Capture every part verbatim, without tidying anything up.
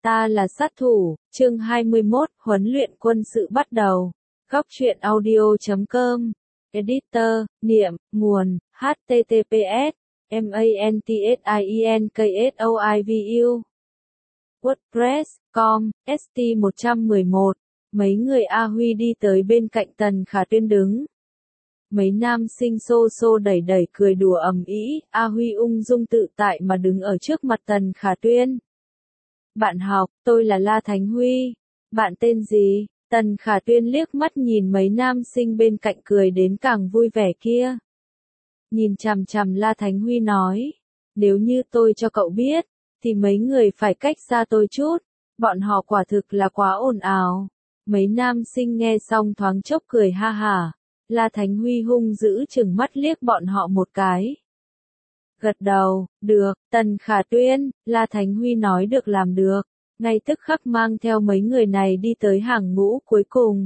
Ta là sát thủ, chương hai mươi mốt, huấn luyện quân sự bắt đầu. Góc truyện audio chấm com. Editor, niệm, nguồn, H T T P S, M A N T S I E N K S O I V U. WordPress, com, S T một một một. Mấy người A Huy đi tới bên cạnh Tần Khả Tuyên đứng. Mấy nam sinh xô xô đẩy đẩy cười đùa ầm ĩ, A Huy ung dung tự tại mà đứng ở trước mặt Tần Khả Tuyên. Bạn học, tôi là La Thánh Huy. Bạn tên gì? Tần Khả Tuyên liếc mắt nhìn mấy nam sinh bên cạnh cười đến càng vui vẻ kia. Nhìn chằm chằm La Thánh Huy nói, nếu như tôi cho cậu biết, thì mấy người phải cách xa tôi chút, bọn họ quả thực là quá ồn ào. Mấy nam sinh nghe xong thoáng chốc cười ha hả, La Thánh Huy hung dữ chừng mắt liếc bọn họ một cái. Gật đầu, được, Tần Khả Tuyên, La Thánh Huy nói được làm được, ngay tức khắc mang theo mấy người này đi tới hàng ngũ cuối cùng.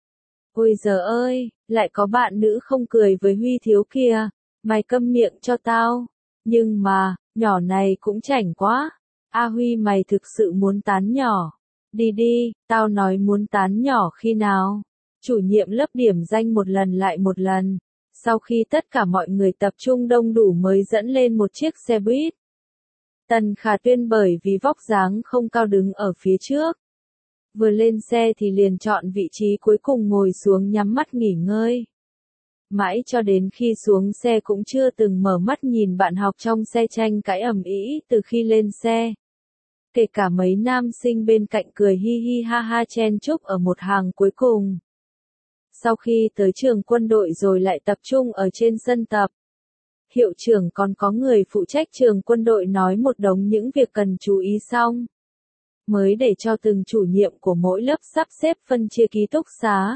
Ôi giời ơi, lại có bạn nữ không cười với Huy thiếu kìa, mày câm miệng cho tao, nhưng mà, nhỏ này cũng chảnh quá, A Huy mày thực sự muốn tán nhỏ, đi đi, tao nói muốn tán nhỏ khi nào, chủ nhiệm lớp điểm danh một lần lại một lần. Sau khi tất cả mọi người tập trung đông đủ mới dẫn lên một chiếc xe buýt. Tần Khả Tuyên bởi vì vóc dáng không cao đứng ở phía trước. Vừa lên xe thì liền chọn vị trí cuối cùng ngồi xuống nhắm mắt nghỉ ngơi. Mãi cho đến khi xuống xe cũng chưa từng mở mắt nhìn bạn học trong xe tranh cãi ầm ĩ từ khi lên xe. Kể cả mấy nam sinh bên cạnh cười hi hi ha ha chen chúc ở một hàng cuối cùng. Sau khi tới trường quân đội rồi lại tập trung ở trên sân tập. Hiệu trưởng còn có người phụ trách trường quân đội nói một đống những việc cần chú ý xong. Mới để cho từng chủ nhiệm của mỗi lớp sắp xếp phân chia ký túc xá.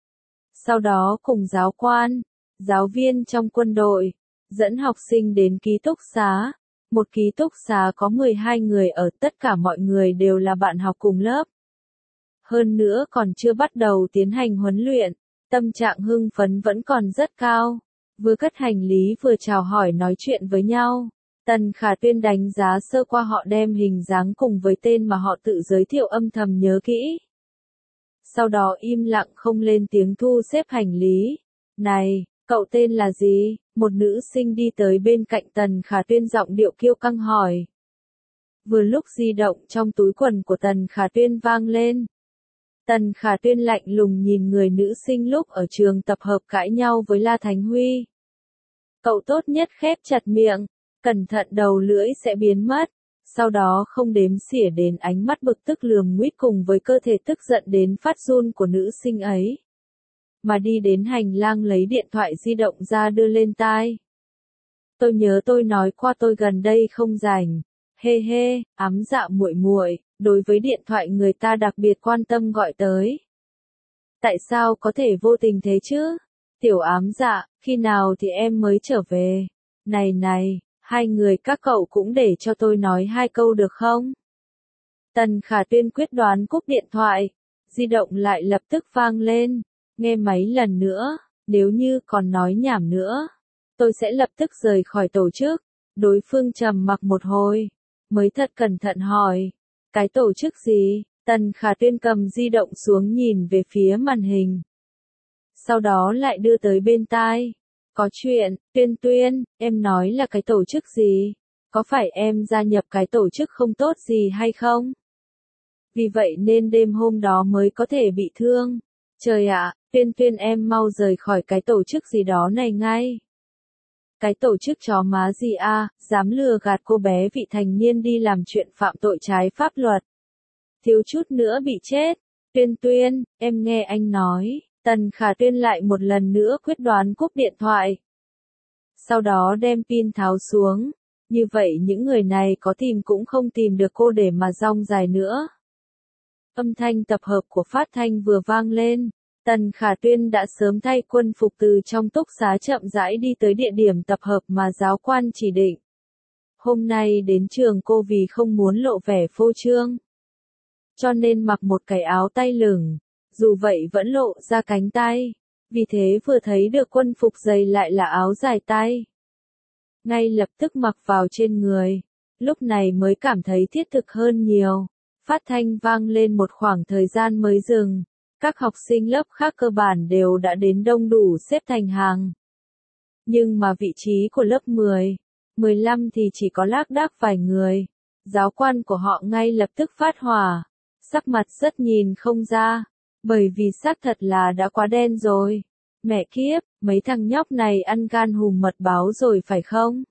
Sau đó cùng giáo quan, giáo viên trong quân đội, dẫn học sinh đến ký túc xá. Một ký túc xá có mười hai người ở, tất cả mọi người đều là bạn học cùng lớp. Hơn nữa còn chưa bắt đầu tiến hành huấn luyện. Tâm trạng hưng phấn vẫn còn rất cao, vừa cất hành lý vừa chào hỏi nói chuyện với nhau. Tần Khả Tuyên đánh giá sơ qua họ đem hình dáng cùng với tên mà họ tự giới thiệu âm thầm nhớ kỹ. Sau đó im lặng không lên tiếng thu xếp hành lý. Này, cậu tên là gì? Một nữ sinh đi tới bên cạnh Tần Khả Tuyên giọng điệu kiêu căng hỏi. Vừa lúc di động trong túi quần của Tần Khả Tuyên vang lên. Tần Khả Tuyên lạnh lùng nhìn người nữ sinh lúc ở trường tập hợp cãi nhau với La Thánh Huy. Cậu tốt nhất khép chặt miệng, cẩn thận đầu lưỡi sẽ biến mất, sau đó không đếm xỉa đến ánh mắt bực tức lườm nguýt cùng với cơ thể tức giận đến phát run của nữ sinh ấy. Mà đi đến hành lang lấy điện thoại di động ra đưa lên tai. Tôi nhớ tôi nói qua tôi gần đây không rảnh. Hê hê, ám dạ muội muội, đối với điện thoại người ta đặc biệt quan tâm gọi tới. Tại sao có thể vô tình thế chứ? Tiểu ám dạ, khi nào thì em mới trở về? Này này, hai người các cậu cũng để cho tôi nói hai câu được không? Tần Khả Tuyên quyết đoán cúp điện thoại, di động lại lập tức vang lên, nghe mấy lần nữa, nếu như còn nói nhảm nữa, tôi sẽ lập tức rời khỏi tổ chức. Đối phương trầm mặc một hồi. Mới thật cẩn thận hỏi, cái tổ chức gì? Tần Khả Tuyên cầm di động xuống nhìn về phía màn hình. Sau đó lại đưa tới bên tai. Có chuyện, Tuyên Tuyên, em nói là cái tổ chức gì? Có phải em gia nhập cái tổ chức không tốt gì hay không? Vì vậy nên đêm hôm đó mới có thể bị thương. Trời ạ, Tuyên Tuyên em mau rời khỏi cái tổ chức gì đó này ngay. Cái tổ chức chó má gì a, à, dám lừa gạt cô bé vị thành niên đi làm chuyện phạm tội trái pháp luật. Thiếu chút nữa bị chết. Tuyên Tuyên, em nghe anh nói. Tần Khả Tuyên lại một lần nữa quyết đoán cúp điện thoại. Sau đó đem pin tháo xuống. Như vậy những người này có tìm cũng không tìm được cô để mà rong dài nữa. Âm thanh tập hợp của phát thanh vừa vang lên. Tần Khả Tuyên đã sớm thay quân phục từ trong túc xá chậm rãi đi tới địa điểm tập hợp mà giáo quan chỉ định. Hôm nay đến trường cô vì không muốn lộ vẻ phô trương, cho nên mặc một cái áo tay lửng, dù vậy vẫn lộ ra cánh tay. Vì thế vừa thấy được quân phục dày lại là áo dài tay, ngay lập tức mặc vào trên người. Lúc này mới cảm thấy thiết thực hơn nhiều. phát thanh vang lên một khoảng thời gian mới dừng. Các học sinh lớp khác cơ bản đều đã đến đông đủ xếp thành hàng. Nhưng mà vị trí của lớp mười, mười lăm thì chỉ có lác đác vài người. Giáo quan của họ ngay lập tức phát hỏa. Sắc mặt rất nhìn không ra. Bởi vì xác thật là đã quá đen rồi. Mẹ kiếp, mấy thằng nhóc này ăn gan hùm mật báo rồi phải không?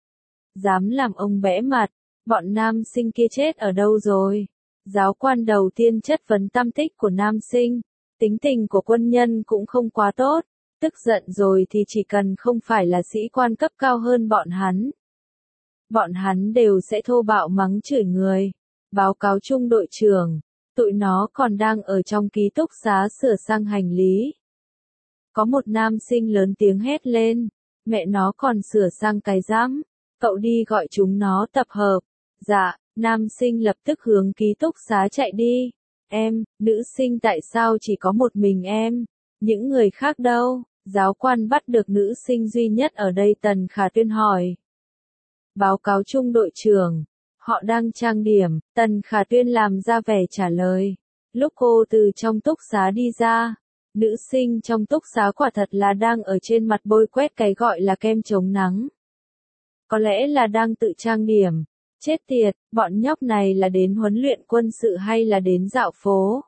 Dám làm ông bẽ mặt, bọn nam sinh kia chết ở đâu rồi? Giáo quan đầu tiên chất vấn tâm tích của nam sinh. Tính tình của quân nhân cũng không quá tốt. Tức giận rồi thì chỉ cần không phải là sĩ quan cấp cao hơn bọn hắn. Bọn hắn đều sẽ thô bạo mắng chửi người. Báo cáo trung đội trưởng, tụi nó còn đang ở trong ký túc xá sửa sang hành lý. Có một nam sinh lớn tiếng hét lên, mẹ nó còn sửa sang cái rắm, cậu đi gọi chúng nó tập hợp. Dạ, nam sinh lập tức hướng ký túc xá chạy đi. Em, nữ sinh tại sao chỉ có một mình em? Những người khác đâu? Giáo quan bắt được nữ sinh duy nhất ở đây Tần Khả Tuyên hỏi. Báo cáo trung đội trưởng, họ đang trang điểm, Tần Khả Tuyên làm ra vẻ trả lời. Lúc cô từ trong túc xá đi ra, nữ sinh trong túc xá quả thật là đang ở trên mặt bôi quét cái gọi là kem chống nắng. Có lẽ là đang tự trang điểm. Chết tiệt, bọn nhóc này là đến huấn luyện quân sự hay là đến dạo phố?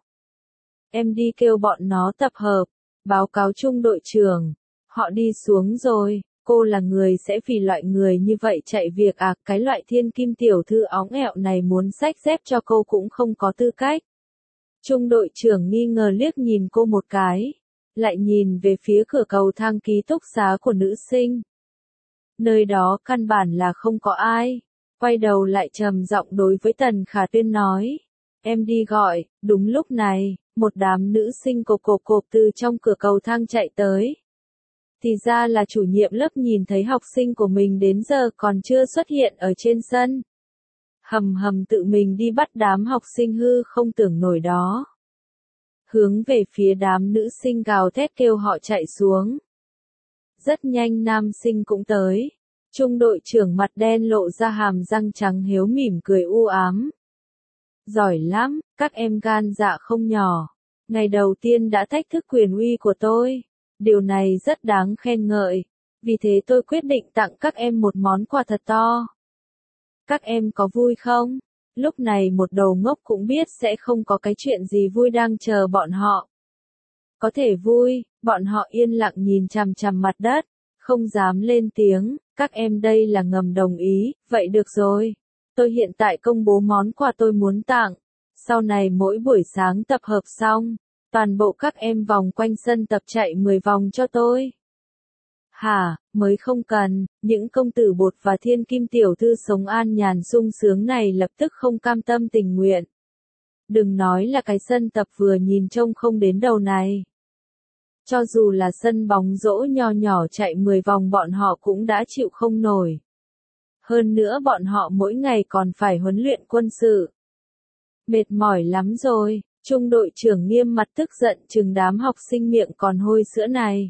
Em đi kêu bọn nó tập hợp. Báo cáo trung đội trưởng, họ đi xuống rồi. Cô là người sẽ vì loại người như vậy chạy việc à? Cái loại thiên kim tiểu thư óng ẹo này muốn xách dép cho cô cũng không có tư cách. Trung đội trưởng nghi ngờ liếc nhìn cô một cái, lại nhìn về phía cửa cầu thang ký túc xá của nữ sinh. Nơi đó căn bản là không có ai. Quay đầu lại trầm giọng đối với Tần Khả Tuyên nói. Em đi gọi. Đúng lúc này, một đám nữ sinh cộp cộp cộp từ trong cửa cầu thang chạy tới. Thì ra là chủ nhiệm lớp nhìn thấy học sinh của mình đến giờ còn chưa xuất hiện ở trên sân. Hầm hầm tự mình đi bắt đám học sinh hư không tưởng nổi đó. Hướng về phía đám nữ sinh gào thét kêu họ chạy xuống. Rất nhanh nam sinh cũng tới. Trung đội trưởng mặt đen lộ ra hàm răng trắng hiếu mỉm cười u ám. Giỏi lắm, các em gan dạ không nhỏ. Ngày đầu tiên đã thách thức quyền uy của tôi. Điều này rất đáng khen ngợi. Vì thế tôi quyết định tặng các em một món quà thật to. Các em có vui không? Lúc này một đầu ngốc cũng biết sẽ không có cái chuyện gì vui đang chờ bọn họ. Có thể vui, bọn họ yên lặng nhìn chằm chằm mặt đất, không dám lên tiếng. Các em đây là ngầm đồng ý, vậy được rồi. Tôi hiện tại công bố món quà tôi muốn tặng. Sau này mỗi buổi sáng tập hợp xong, toàn bộ các em vòng quanh sân tập chạy mười vòng cho tôi. Hả, mới không cần, những công tử bột và thiên kim tiểu thư sống an nhàn sung sướng này lập tức không cam tâm tình nguyện. Đừng nói là cái sân tập vừa nhìn trông không đến đầu này. Cho dù là sân bóng rổ nho nhỏ chạy mười vòng bọn họ cũng đã chịu không nổi. Hơn nữa bọn họ mỗi ngày còn phải huấn luyện quân sự. Mệt mỏi lắm rồi, trung đội trưởng nghiêm mặt tức giận chừng đám học sinh miệng còn hôi sữa này.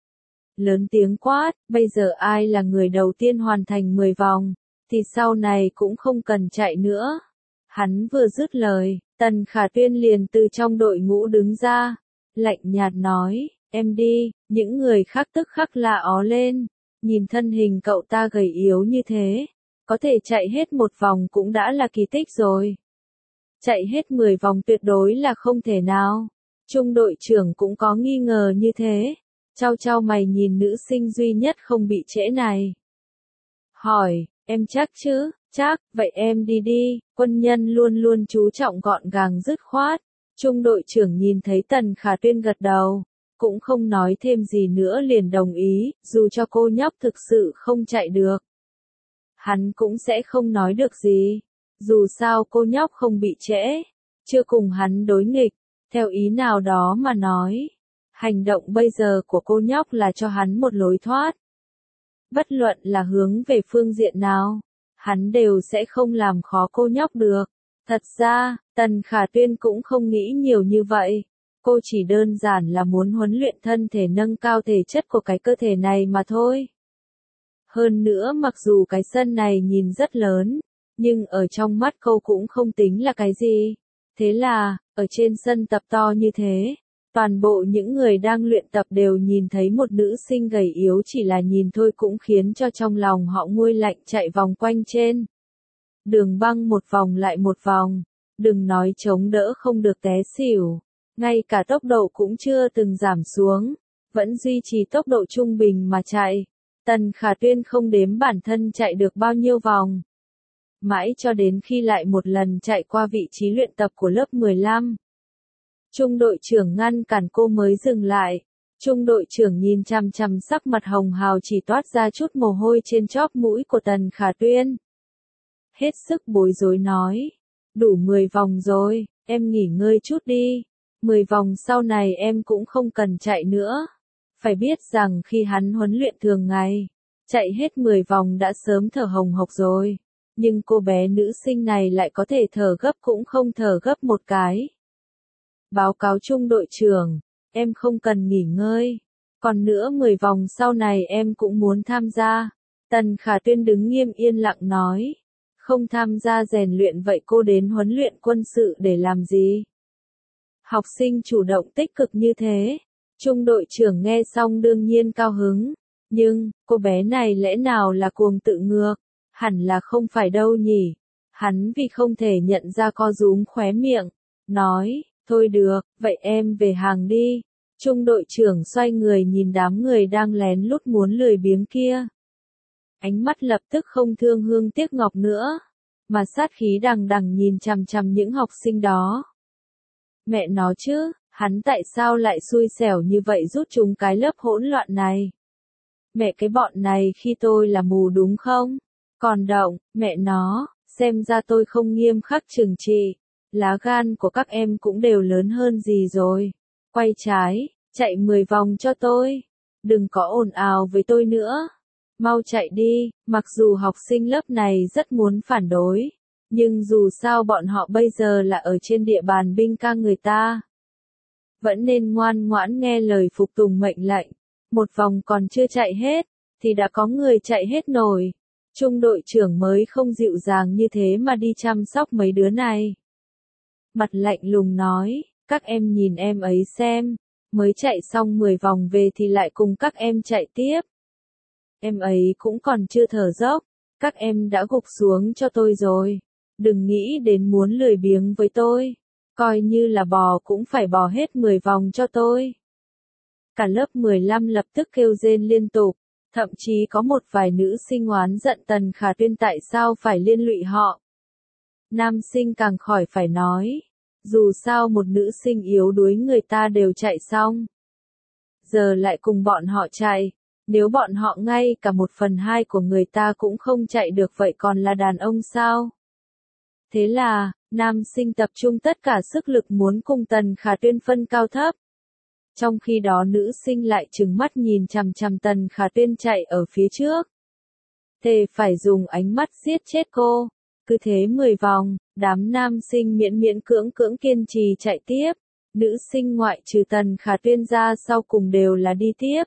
Lớn tiếng quát, bây giờ ai là người đầu tiên hoàn thành mười vòng, thì sau này cũng không cần chạy nữa. Hắn vừa dứt lời, Tần Khả Tuyên liền từ trong đội ngũ đứng ra, lạnh nhạt nói, em đi, những người khác tức khắc la ó lên, nhìn thân hình cậu ta gầy yếu như thế, có thể chạy hết một vòng cũng đã là kỳ tích rồi. Chạy hết mười vòng tuyệt đối là không thể nào. Trung đội trưởng cũng có nghi ngờ như thế. Chau chau mày nhìn nữ sinh duy nhất không bị trễ này. Hỏi, em chắc chứ? Chắc, vậy em đi đi. Quân nhân luôn luôn chú trọng gọn gàng dứt khoát. Trung đội trưởng nhìn thấy Tần Khả Tuyên gật đầu, cũng không nói thêm gì nữa liền đồng ý, dù cho cô nhóc thực sự không chạy được. Hắn cũng sẽ không nói được gì. Dù sao cô nhóc không bị trễ, chưa cùng hắn đối nghịch, theo ý nào đó mà nói. Hành động bây giờ của cô nhóc là cho hắn một lối thoát. Bất luận là hướng về phương diện nào, hắn đều sẽ không làm khó cô nhóc được. Thật ra, Tần Khả Tuyên cũng không nghĩ nhiều như vậy. Cô chỉ đơn giản là muốn huấn luyện thân thể nâng cao thể chất của cái cơ thể này mà thôi. Hơn nữa mặc dù cái sân này nhìn rất lớn, nhưng ở trong mắt cô cũng không tính là cái gì. Thế là, ở trên sân tập to như thế, toàn bộ những người đang luyện tập đều nhìn thấy một nữ sinh gầy yếu, chỉ là nhìn thôi cũng khiến cho trong lòng họ nguôi lạnh, chạy vòng quanh trên đường băng một vòng lại một vòng, đừng nói chống đỡ không được té xỉu, ngay cả tốc độ cũng chưa từng giảm xuống, vẫn duy trì tốc độ trung bình mà chạy. Tần Khả Tuyên không đếm bản thân chạy được bao nhiêu vòng. Mãi cho đến khi lại một lần chạy qua vị trí luyện tập của lớp mười lăm. Trung đội trưởng ngăn cản cô mới dừng lại. Trung đội trưởng nhìn chằm chằm sắc mặt hồng hào chỉ toát ra chút mồ hôi trên chóp mũi của Tần Khả Tuyên. Hết sức bối rối nói. Đủ mười vòng rồi, em nghỉ ngơi chút đi. mười vòng sau này em cũng không cần chạy nữa. Phải biết rằng khi hắn huấn luyện thường ngày, chạy hết mười vòng đã sớm thở hồng hộc rồi. Nhưng cô bé nữ sinh này lại có thể thở gấp cũng không thở gấp một cái. Báo cáo trung đội trưởng, em không cần nghỉ ngơi. Còn nữa mười vòng sau này em cũng muốn tham gia. Tần Khả Tuyên đứng nghiêm yên lặng nói. Không tham gia rèn luyện vậy cô đến huấn luyện quân sự để làm gì? Học sinh chủ động tích cực như thế. Trung đội trưởng nghe xong đương nhiên cao hứng. Nhưng, cô bé này lẽ nào là cuồng tự ngược? Hẳn là không phải đâu nhỉ. Hắn vì không thể nhận ra co rúm khóe miệng. Nói, thôi được, vậy em về hàng đi. Trung đội trưởng xoay người nhìn đám người đang lén lút muốn lười biếng kia. Ánh mắt lập tức không thương hương tiếc ngọc nữa, mà sát khí đằng đằng nhìn chằm chằm những học sinh đó. Mẹ nó chứ, hắn tại sao lại xui xẻo như vậy rút chúng cái lớp hỗn loạn này? Mẹ cái bọn này khi tôi là mù đúng không? Còn động, mẹ nó, xem ra tôi không nghiêm khắc trừng trị. Lá gan của các em cũng đều lớn hơn gì rồi. Quay trái, chạy mười vòng cho tôi. Đừng có ồn ào với tôi nữa. Mau chạy đi, mặc dù học sinh lớp này rất muốn phản đối. Nhưng dù sao bọn họ bây giờ là ở trên địa bàn binh ca người ta. Vẫn nên ngoan ngoãn nghe lời phục tùng mệnh lệnh. Một vòng còn chưa chạy hết, thì đã có người chạy hết nổi. Trung đội trưởng mới không dịu dàng như thế mà đi chăm sóc mấy đứa này. Mặt lạnh lùng nói, các em nhìn em ấy xem, mới chạy xong mười vòng về thì lại cùng các em chạy tiếp. Em ấy cũng còn chưa thở dốc, các em đã gục xuống cho tôi rồi. Đừng nghĩ đến muốn lười biếng với tôi, coi như là bò cũng phải bò hết mười vòng cho tôi. Cả lớp mười lăm lập tức kêu rên liên tục, thậm chí có một vài nữ sinh oán giận Tần Khả Tuyên tại sao phải liên lụy họ. Nam sinh càng khỏi phải nói, dù sao một nữ sinh yếu đuối người ta đều chạy xong. Giờ lại cùng bọn họ chạy, nếu bọn họ ngay cả một phần hai của người ta cũng không chạy được vậy còn là đàn ông sao? Thế là, nam sinh tập trung tất cả sức lực muốn cùng Tần Khả Tuyên phân cao thấp. Trong khi đó nữ sinh lại trừng mắt nhìn chằm chằm Tần Khả Tuyên chạy ở phía trước. Thề phải dùng ánh mắt giết chết cô. Cứ thế mười vòng, đám nam sinh miễn miễn cưỡng cưỡng kiên trì chạy tiếp. Nữ sinh ngoại trừ Tần Khả Tuyên ra sau cùng đều là đi tiếp.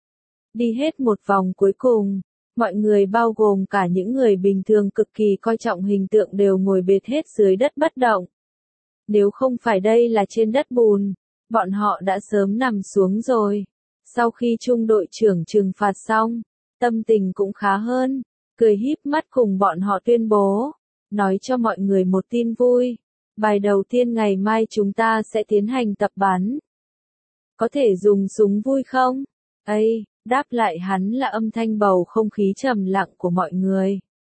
Đi hết một vòng cuối cùng, mọi người bao gồm cả những người bình thường cực kỳ coi trọng hình tượng đều ngồi bệt hết dưới đất bất động. Nếu không phải đây là trên đất bùn, bọn họ đã sớm nằm xuống rồi. Sau khi trung đội trưởng trừng phạt xong, tâm tình cũng khá hơn, cười híp mắt cùng bọn họ tuyên bố, nói cho mọi người một tin vui. Bài đầu tiên ngày mai chúng ta sẽ tiến hành tập bắn. Có thể dùng súng vui không? Ây, đáp lại hắn là âm thanh bầu không khí trầm lặng của mọi người.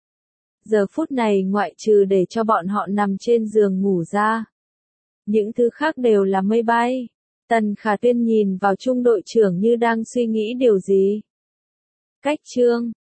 Giờ phút này ngoại trừ để cho bọn họ nằm trên giường ngủ ra, những thứ khác đều là mây bay. Tần Khả Tuyên nhìn vào trung đội trưởng như đang suy nghĩ điều gì. Cách chương